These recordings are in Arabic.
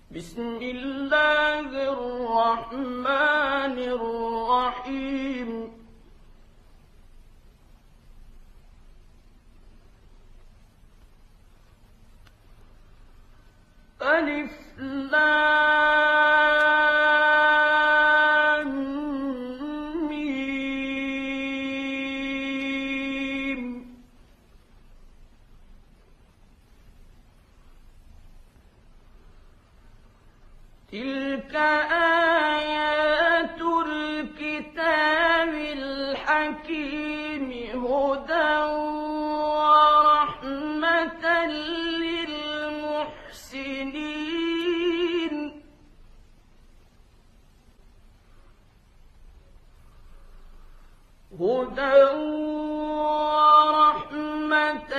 بسم الله الرحمن الرحيم ألف لام ميم تلك آيات الكتاب الحكيم هدى ورحمة للمحسنين هدى ورحمة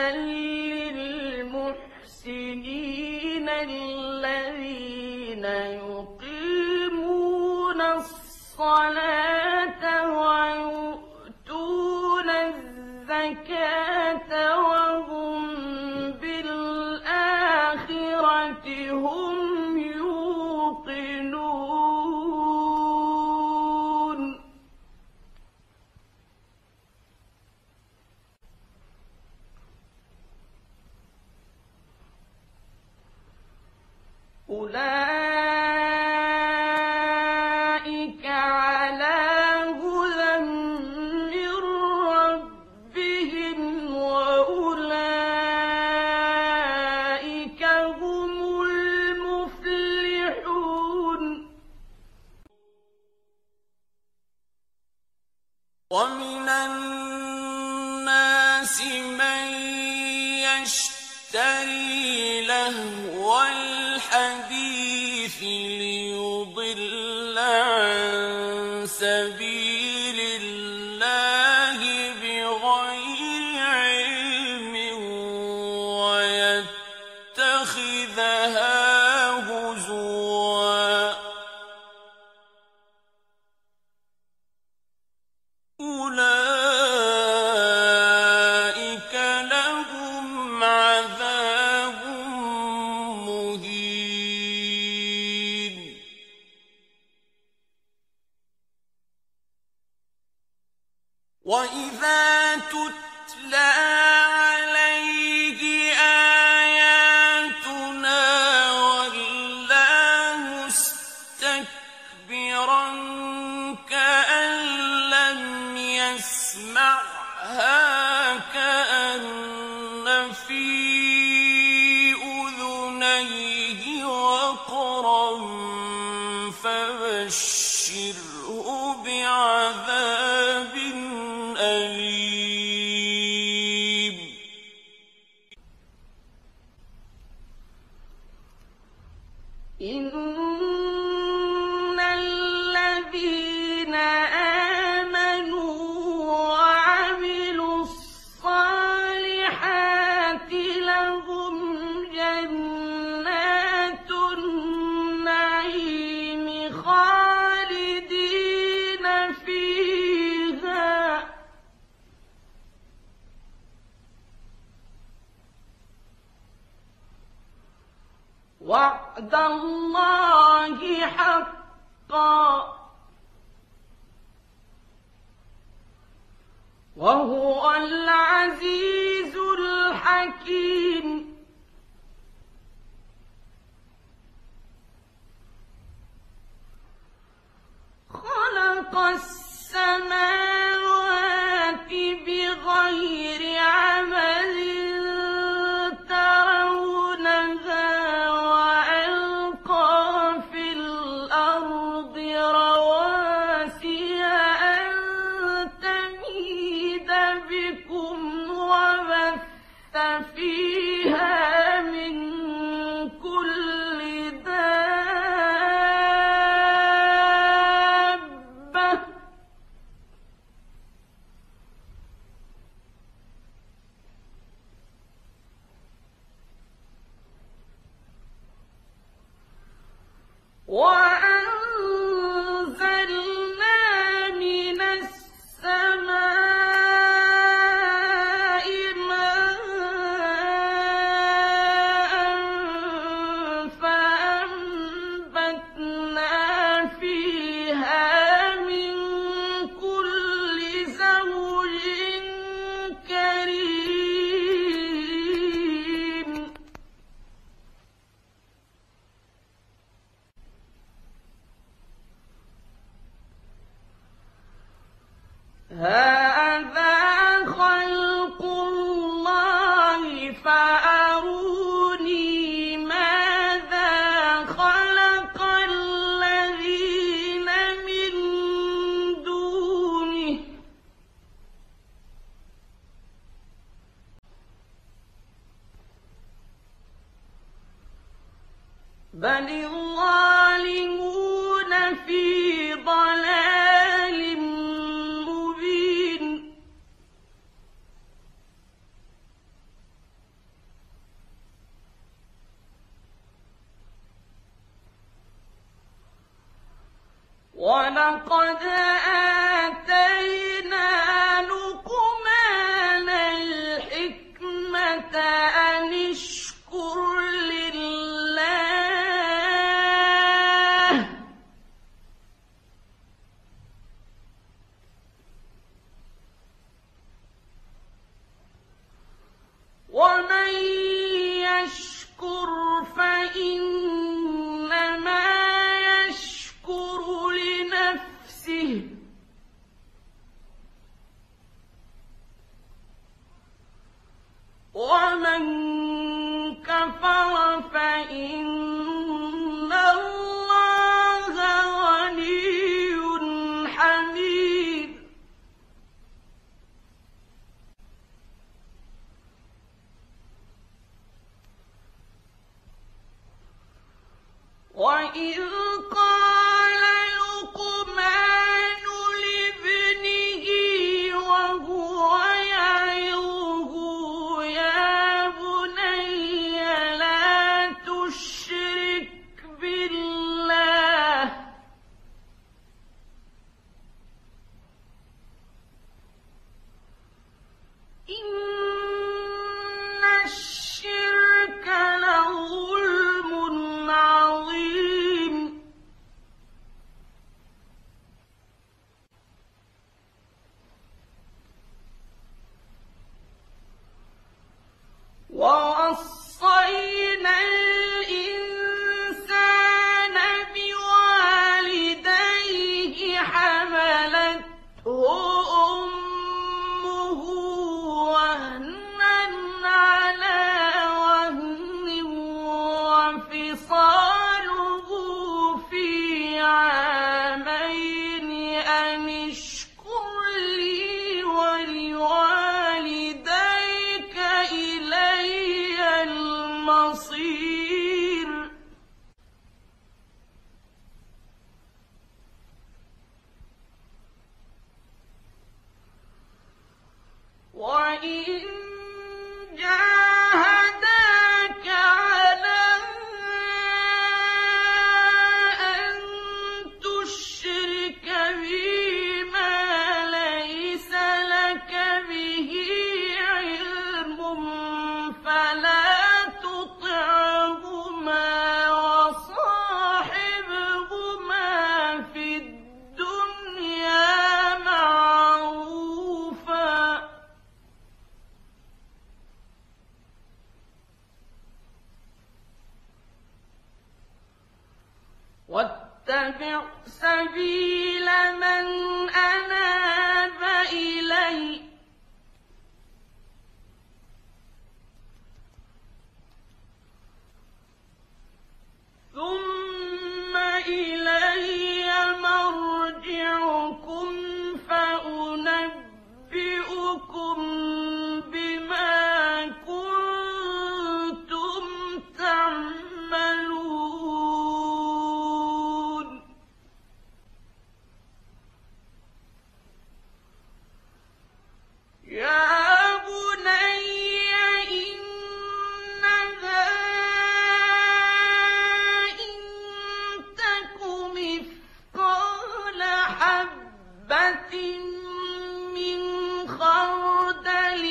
للمحسنين الذين يقيمون الصلاة ويؤتون الزكاة وهم بالآخرة هم يوقنون أولئك على هدى من ربهم وأولئك هم المفلحون ومن الناس من يشتري لهو الحديث ليضل عن سبيل الله بغير علم ويتخذها هزوا أولئك لهم عذاب مهين وإذا تتلى عليه آياتنا ولى مستكبرا كأن لم يسمعها كأن في أذنيه وقرا فبشره بعذاب أليم إن الذين آمنوا وعملوا الصالحات لهم جنات النعيم خالدين فيها وعد الله حقا وهو العزيز الحكيم خلق السماوات بغير عمد ترونها وألقى في الأرض رواسي أن تميد بكم وبث فيها بل الظالمون في ضلال مبين ولقد آتينا لقمان الحكمة أن اشكر لله ومن يشكر فإنما يشكر لنفسه ومن كفر فإن الله غني حميد وإذ قال لقمان لابنه وهو يعظه يا بني لا تشرك بالله إن الشرك لظلم عظيم ووصينا الإنسان بوالديه حملته أمه وهنا على وهن وفصاله في عامين أن اشكر لي ولوالديك إلي المصير وإن جاهداك على أن تشرك بي ما ليس لك به علم فلا تطعهما وصاحبهما في الدنيا معروفا واتبع سبيل من أناب إلي ثم إلي مرجعكم فأنبئكم بما كنتم تعملون يا بني إنها إن تك مثقال حبة من خردل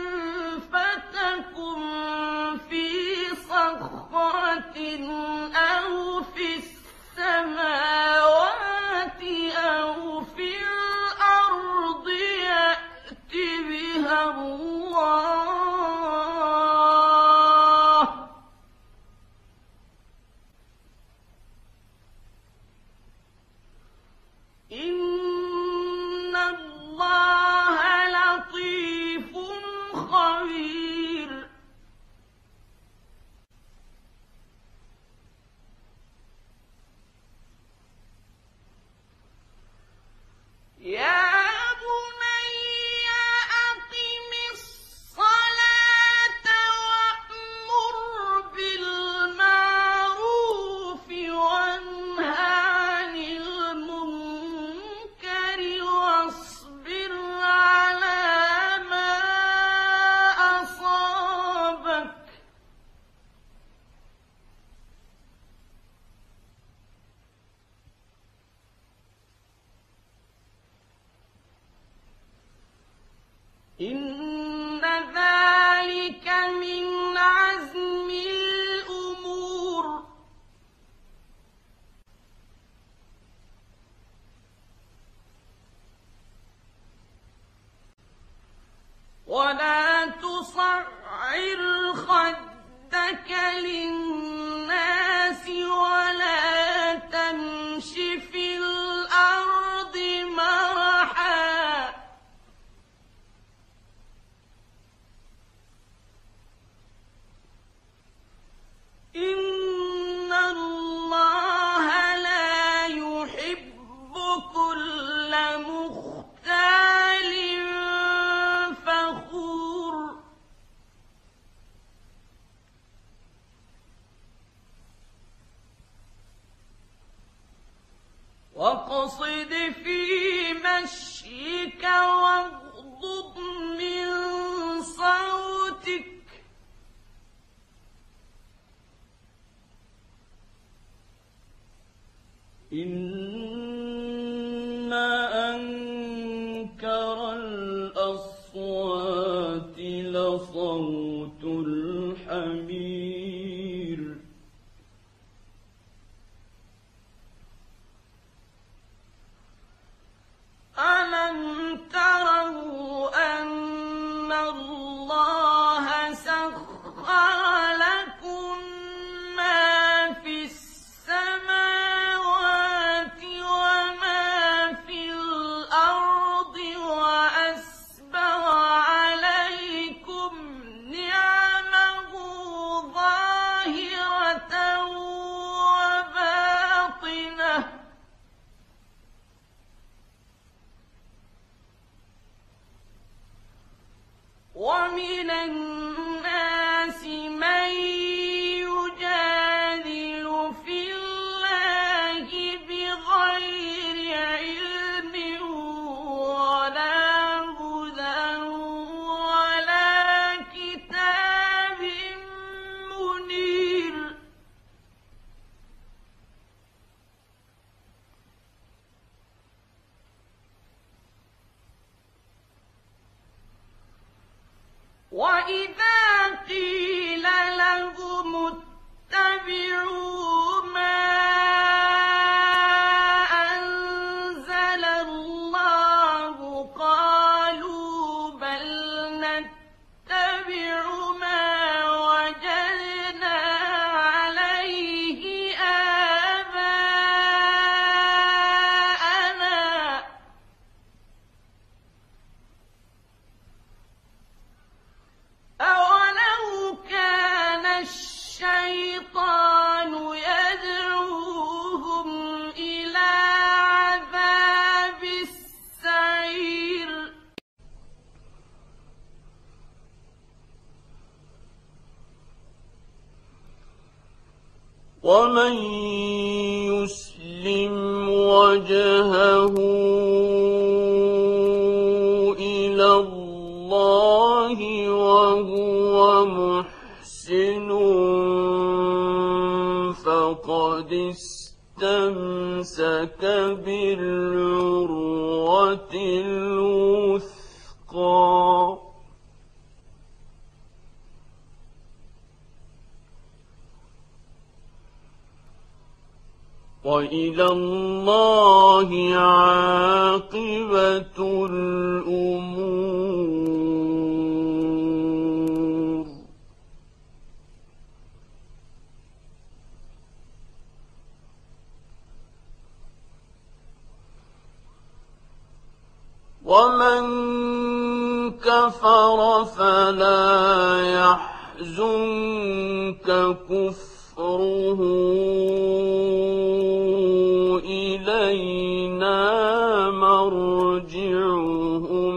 فتكن في صخرة أو في السماوات أو في الأرض يأت بها الله إن الله لطيف خبير لِلنَّاسِ وَلَا تَمْشِ فِي الْأَرْضِ مَرَحًا ۖ إِنَّ اللَّهَ لَا يُحِبُّ كُلَّ مُخْتَالٍ فَخُورٍ. وَاقْصِدْ فِي مَشْيِكَ وَاغْضُضْ مِن صَوْتِكَ، إِنَّ أَنكَرَ الْأَصْوَاتِ لَصَوْتُ الْحَمِيرِ. أَلَمْ تَرَوْا أَنَّ اللَّهَ سَخَّرَ لَكُم مَّا فِي السَّمَاوَاتِ وَمَا فِي الْأَرْضِ وَأَسْبَغَ عَلَيْكُمْ نِعَمَهُ ظَاهِرَةً وَبَاطِنَةً ۗ وَمِنَ النَّاسِ مَن يُجَادِلُ فِي اللَّهِ بِغَيْرِ عِلْمٍ وَلَا هُدًى وَلَا كِتَابٍ مُّنِيرٍ. وَإِذَا قِيلَ لَهُمُ اتَّبِعُوا مَا أَنزَلَ اللَّهُ قَالُوا بَلْ نَتَّبِعُ مَا وَجَدْنَا عَلَيْهِ آبَاءَنَا ۚ أَوَلَوْ كَانَ الشَّيْطَانُ يَدْعُوهُمْ إِلَىٰ عَذَابِ السَّعِيرِ. وَمَن يُسْلِمْ وَجْهَهُ إِلَى اللَّهِ وَهُوَ مُحْسِنٌ فَقَدِ اسْتَمْسَكَ بِالْعُرْوَةِ الْوُثْقَىٰ. وَإِلَى اللَّهِ عَاقِبَةُ الْأُمُورِ. وَمَن كَفَرَ فَلَا يَحْزُنكَ كُفْرُهُ، إِلَيْنَا مَرْجِعُهُمْ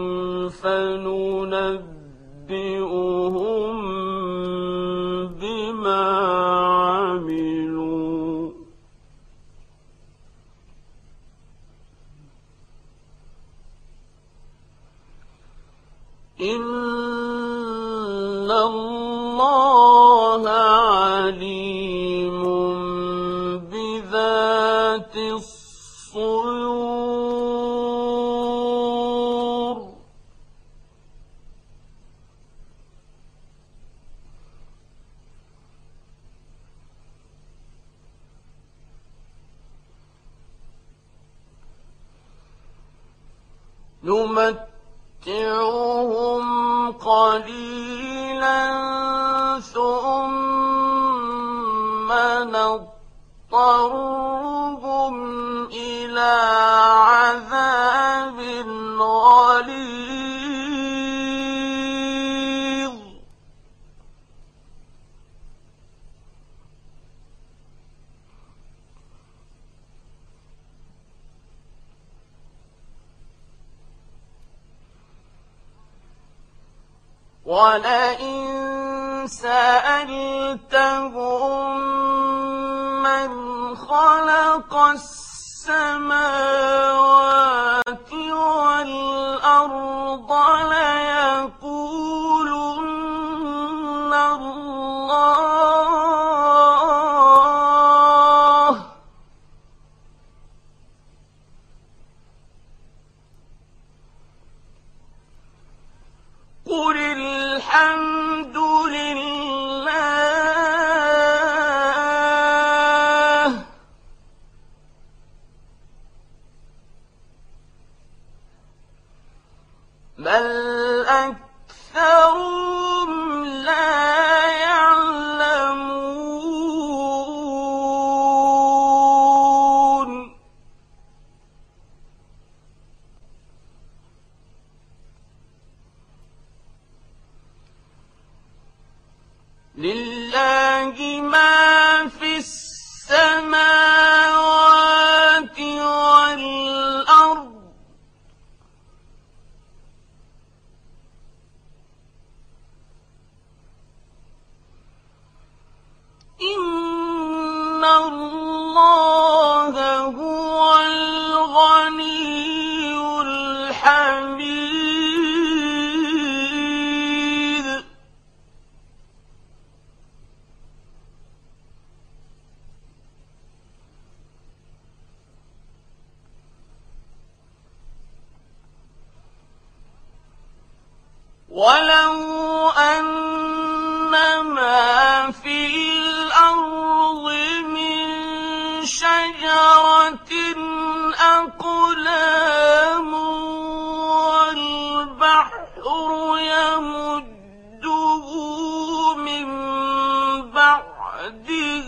فَنُنَبِّئُهُم بِمَا عَمِلُوا ۚ إِنَّ اللَّهَ عَلِيمٌ بِذَاتِ الصُّدُورِ. نُمَتِّعُهُمْ قَلِيلًا ثُمَّ فنضطرهم إلى عذاب غليظ ولئن سألتهم من خلق السماوات والأرض ليقولن الله قل الحمد لله بل أكثرهم لا يعلمون لله ما في السماوات والأرض إن الله هو الغني الحميد ولو أن ما في الأرض من شجرة أقلام والبحر يمده من بعده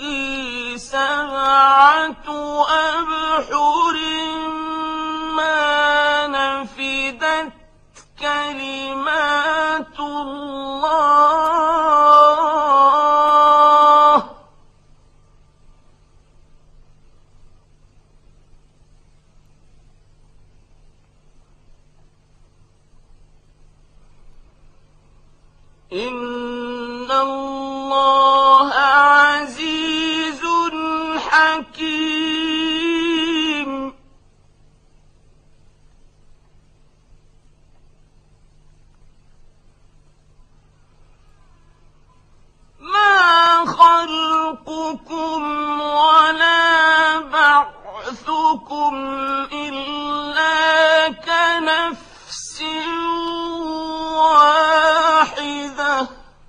سبعة أبحر ما نفدت كلمات الله إن الله عزيز حكيم ما خلقكم ولا بعثكم إلا كنفس واحدة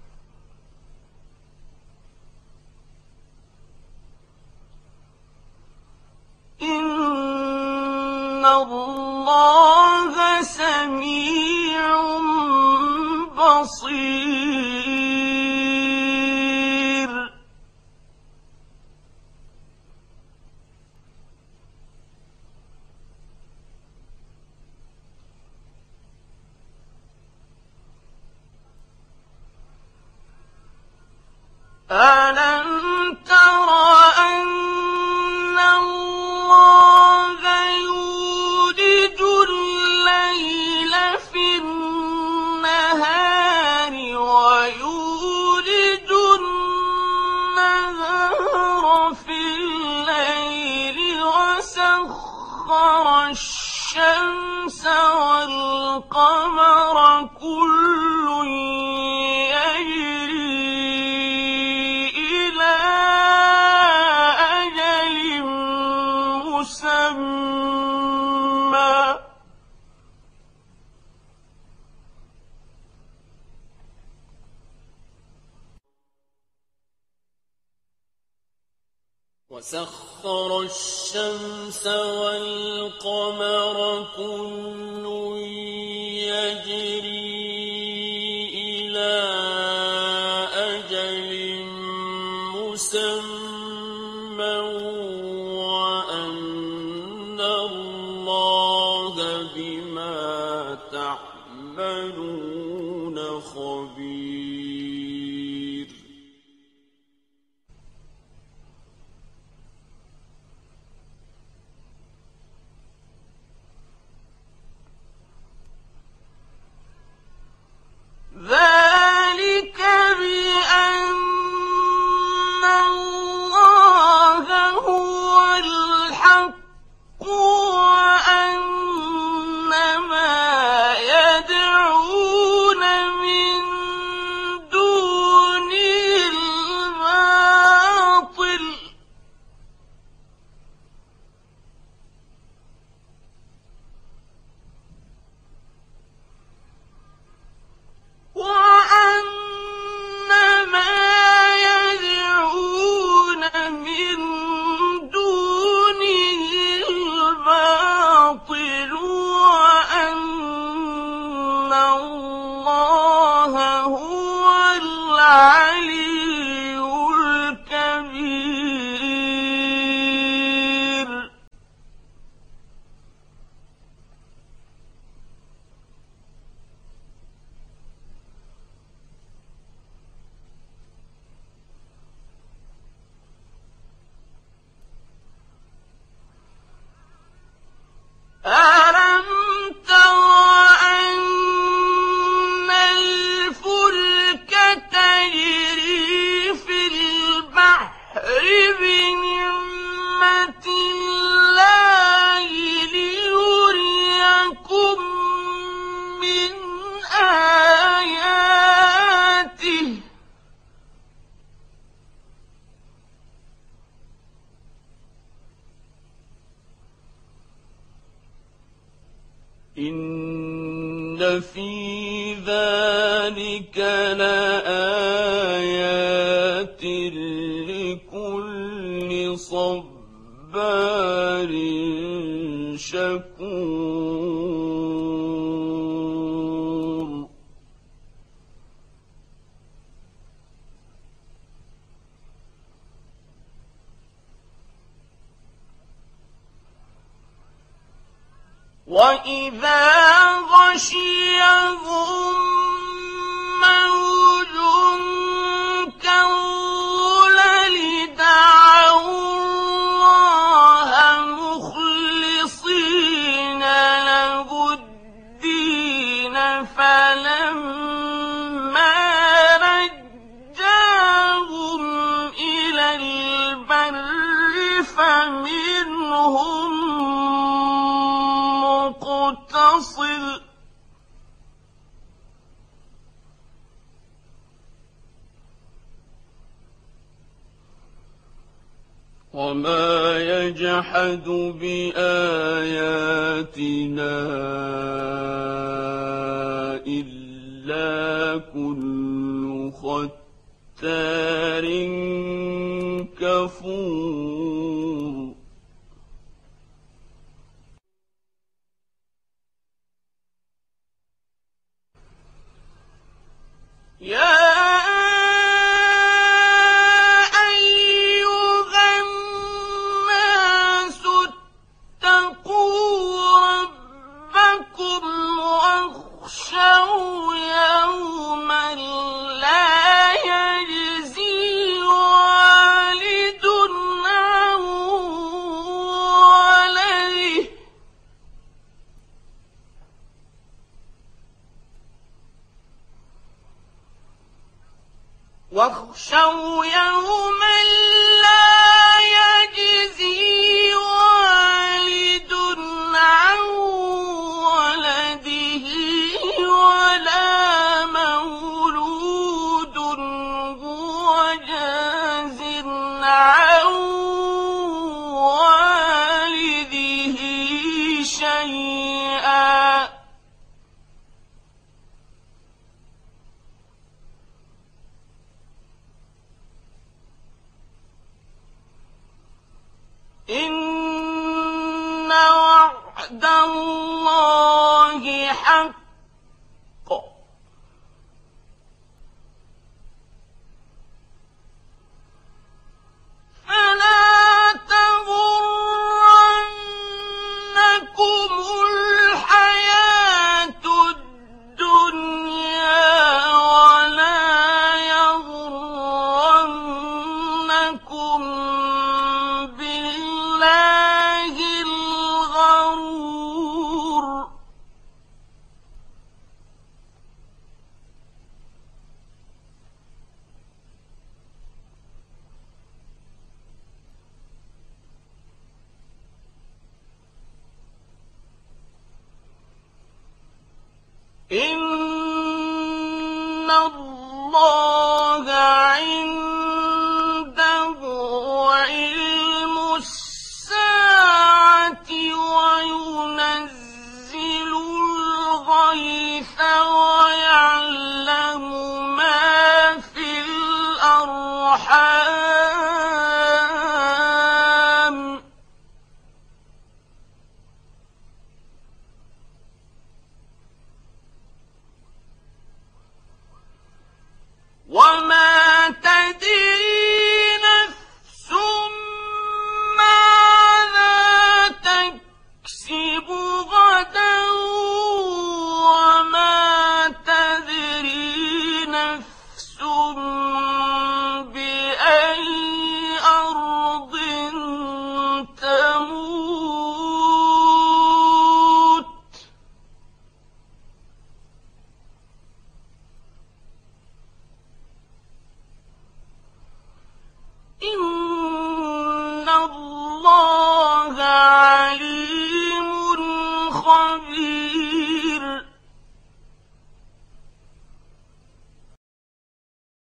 إن الله سميع بصير ألم تر أن الله يولج الليل في النهار ويولج النهار في الليل وسخر الشمس والقمر كل يجري إلى أجل مسمى وسخر الشمس والقمر كل يجري إلى أجل مسمى علما وأن الله بما تعملون خبير. ذلك بأن الله هو الحق وأن ما يدعون من دونه الباطل وأن الله هو العلي الكبير. ألم تر أن الفلك تجري في البحر بنعمة الله ليريكم من آياته إن في ذلك لآيات لكل صبار شكور. وإذا غشيهم موج كالظلل دعوا الله مخلصين له الدين فلما نجاهم إلى البر فمنهم مقتصد وما يجحد بآياتنا إلا كل ختار كفور. يا أيها الناس اتقوا ربكم واخشوا يوما لا يجزي والد عن ولده واخشوا يوما لا يجزي والد عن ولده ولا مولود هو جاز عن والده شيئا إن وعد الله حق فلا بالله الغرور إن الله عنده علم الساعة وينزل الغيث ويعلم ما في الأرحام وما تدري نفس ماذا تكسب غدا وما تدري نفس بأي أرض تموت إن الله عليم خبير